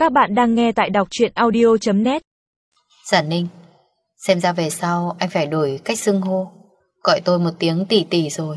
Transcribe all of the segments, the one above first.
Các bạn đang nghe tại đọc truyện audio.net. Giản Ninh, xem ra về sau anh phải đổi cách xưng hô, gọi tôi một tiếng tỷ tỷ rồi.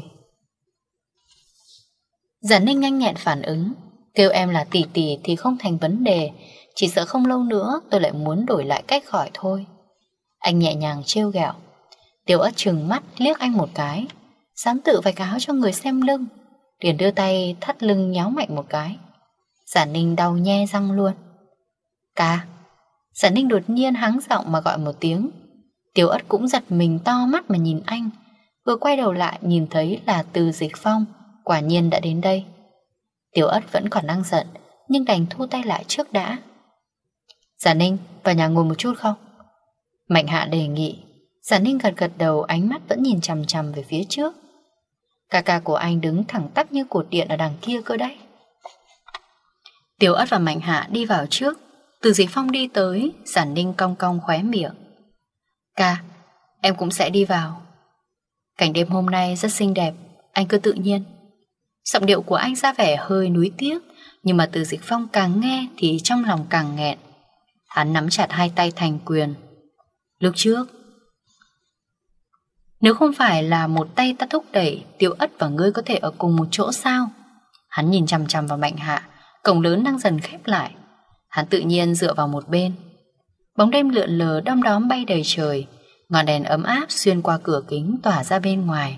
Giản Ninh nhanh nhẹn phản ứng, kêu em là tỷ tỷ thì không thành vấn đề, chỉ sợ không lâu nữa tôi lại muốn đổi lại cách gọi thôi. Anh nhẹ nhàng trêu ghẹo. Tiểu Ất trừng mắt liếc anh một cái, dám tự vạch áo cho người xem lưng, liền đưa tay thắt lưng nhéo mạnh một cái. Giản Ninh đau nhe răng luôn. Ca. Giản Ninh đột nhiên hắng giọng mà gọi một tiếng. Tiểu Ất cũng giật mình to mắt mà nhìn anh, vừa quay đầu lại nhìn thấy là Từ Dịch Phong quả nhiên đã đến đây. Tiểu Ất vẫn còn đang giận, nhưng đành thu tay lại trước đã. Giản Ninh, vào nhà ngồi một chút không? Mạnh Hạ đề nghị. Giản Ninh gật gật đầu, ánh mắt vẫn nhìn chằm chằm về phía trước. Ca của anh đứng thẳng tắp như cột điện ở đằng kia cơ đấy. Tiểu Ất và Mạnh Hạ đi vào trước. Từ Dịch Phong đi tới, Giản Ninh cong cong khóe miệng. Ca, em cũng sẽ đi vào. Cảnh đêm hôm nay rất xinh đẹp, anh cứ tự nhiên. Giọng điệu của anh ra vẻ hơi nuối tiếc, nhưng mà Từ Dịch Phong càng nghe thì trong lòng càng nghẹn. Hắn nắm chặt hai tay thành quyền. Lúc trước, nếu không phải là một tay ta thúc đẩy, Tiểu Ất và ngươi có thể ở cùng một chỗ sao? Hắn nhìn chằm chằm vào Mạnh Hạ. Cổng lớn đang dần khép lại. Hắn tự nhiên dựa vào một bên. Bóng đêm lượn lờ đom đóm bay đầy trời. Ngọn đèn ấm áp xuyên qua cửa kính tỏa ra bên ngoài.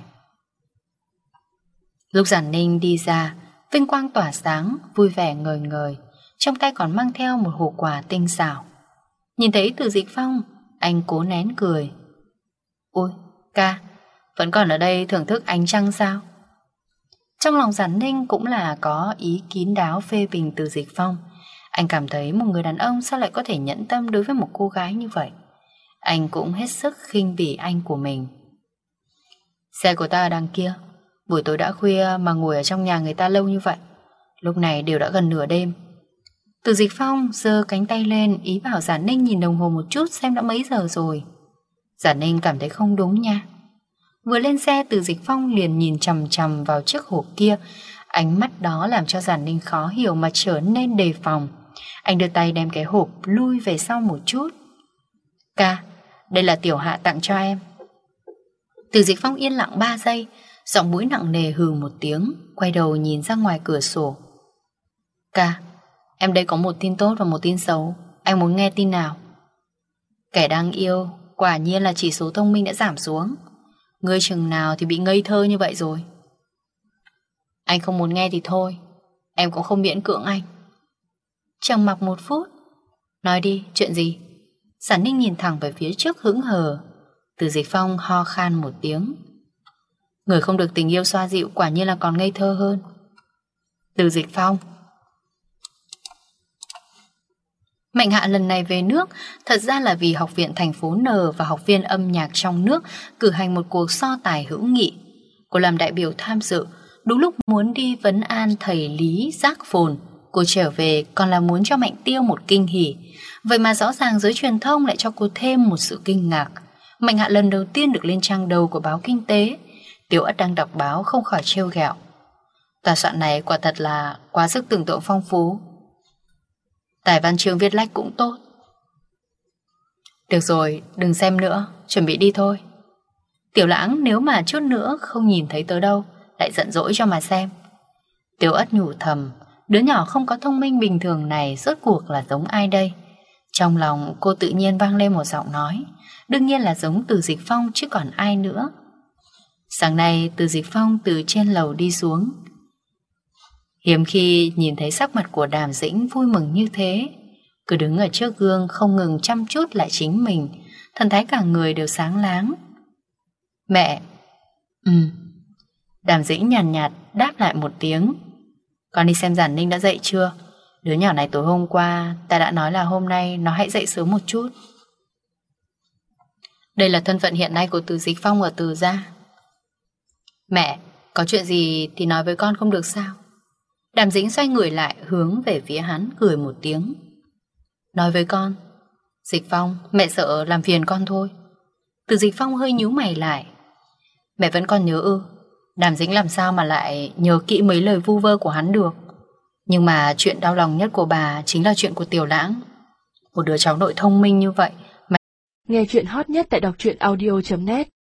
Lúc Giản Ninh đi ra, vinh quang tỏa sáng, vui vẻ ngời ngời, trong tay còn mang theo một hộp quà tinh xảo. Nhìn thấy Từ Dịch Phong, anh cố nén cười. Ôi, ca, vẫn còn ở đây thưởng thức ánh trăng sao? Trong lòng Giản Ninh cũng là có ý kín đáo phê bình Từ Dịch Phong. Anh cảm thấy một người đàn ông sao lại có thể nhẫn tâm đối với một cô gái như vậy. Anh cũng hết sức khinh bỉ anh của mình. Xe của ta ở đằng kia, buổi tối đã khuya mà ngồi ở trong nhà người ta lâu như vậy. Lúc này đều đã gần nửa đêm. Từ Dịch Phong giơ cánh tay lên, ý bảo Giản Ninh nhìn đồng hồ một chút xem đã mấy giờ rồi. Giản Ninh cảm thấy không đúng nha. Vừa lên xe, Từ Dịch Phong liền nhìn chằm chằm vào chiếc hộp kia. Ánh mắt đó làm cho Giản Ninh khó hiểu mà trở nên đề phòng. Anh đưa tay đem cái hộp lui về sau một chút. Ca, đây là Tiểu Hạ tặng cho em. Từ Dịch Phong yên lặng 3 giây, giọng mũi nặng nề hừ một tiếng, quay đầu nhìn ra ngoài cửa sổ. Ca, em đây có một tin tốt và một tin xấu. Anh muốn nghe tin nào? Kẻ đang yêu quả nhiên là chỉ số thông minh đã giảm xuống. Ngươi chừng nào thì bị ngây thơ như vậy rồi. Anh không muốn nghe thì thôi, em cũng không miễn cưỡng anh. Trầm mặc một phút. Nói đi, chuyện gì? Giản Ninh nhìn thẳng về phía trước hững hờ. Từ Dịch Phong ho khan một tiếng. Người không được tình yêu xoa dịu quả nhiên là còn ngây thơ hơn. Từ Dịch Phong. Mạnh Hạ lần này về nước thật ra là vì Học viện thành phố N và Học viên âm nhạc trong nước cử hành một cuộc so tài hữu nghị. Cô làm đại biểu tham dự, đúng lúc muốn đi vấn an thầy Lý Giác Phồn. Cô trở về còn là muốn cho Mạnh Tiêu một kinh hỉ. Vậy mà rõ ràng giới truyền thông lại cho cô thêm một sự kinh ngạc. Mạnh Hạ lần đầu tiên được lên trang đầu của báo Kinh tế. Tiểu Ất đang đọc báo không khỏi trêu ghẹo. Tòa soạn này quả thật là quá sức tưởng tượng phong phú. Tài văn chương viết lách cũng tốt. Được rồi, đừng xem nữa, chuẩn bị đi thôi. Tiểu Lãng nếu mà chút nữa không nhìn thấy tớ đâu, lại giận dỗi cho mà xem. Tiểu Ất nhủ thầm, đứa nhỏ không có thông minh bình thường này rốt cuộc là giống ai đây? Trong lòng cô tự nhiên vang lên một giọng nói, đương nhiên là giống Từ Dịch Phong chứ còn ai nữa. Sáng nay Từ Dịch Phong từ trên lầu đi xuống. Hiếm khi nhìn thấy sắc mặt của Đàm Dĩnh vui mừng như thế. Cứ đứng ở trước gương không ngừng chăm chút lại chính mình, thần thái cả người đều sáng láng. Mẹ. Đàm Dĩnh nhàn nhạt đáp lại một tiếng. Con đi xem Giản Ninh đã dậy chưa? Đứa nhỏ này tối hôm qua ta đã nói là hôm nay nó hãy dậy sớm một chút. Đây là thân phận hiện nay của Từ Dịch Phong ở Từ gia. Mẹ, có chuyện gì thì nói với con không được sao? Đàm Dĩnh xoay người lại hướng về phía hắn cười một tiếng. Nói với con. Dịch Phong, mẹ sợ làm phiền con thôi. Từ Dịch Phong hơi nhíu mày lại. Mẹ vẫn còn nhớ ư? Đàm Dĩnh làm sao mà lại nhớ kỹ mấy lời vu vơ của hắn được? Nhưng mà chuyện đau lòng nhất của bà chính là chuyện của Tiểu Lãng. Một đứa cháu nội thông minh như vậy. Nghe chuyện hot nhất tại đọc truyện audio.net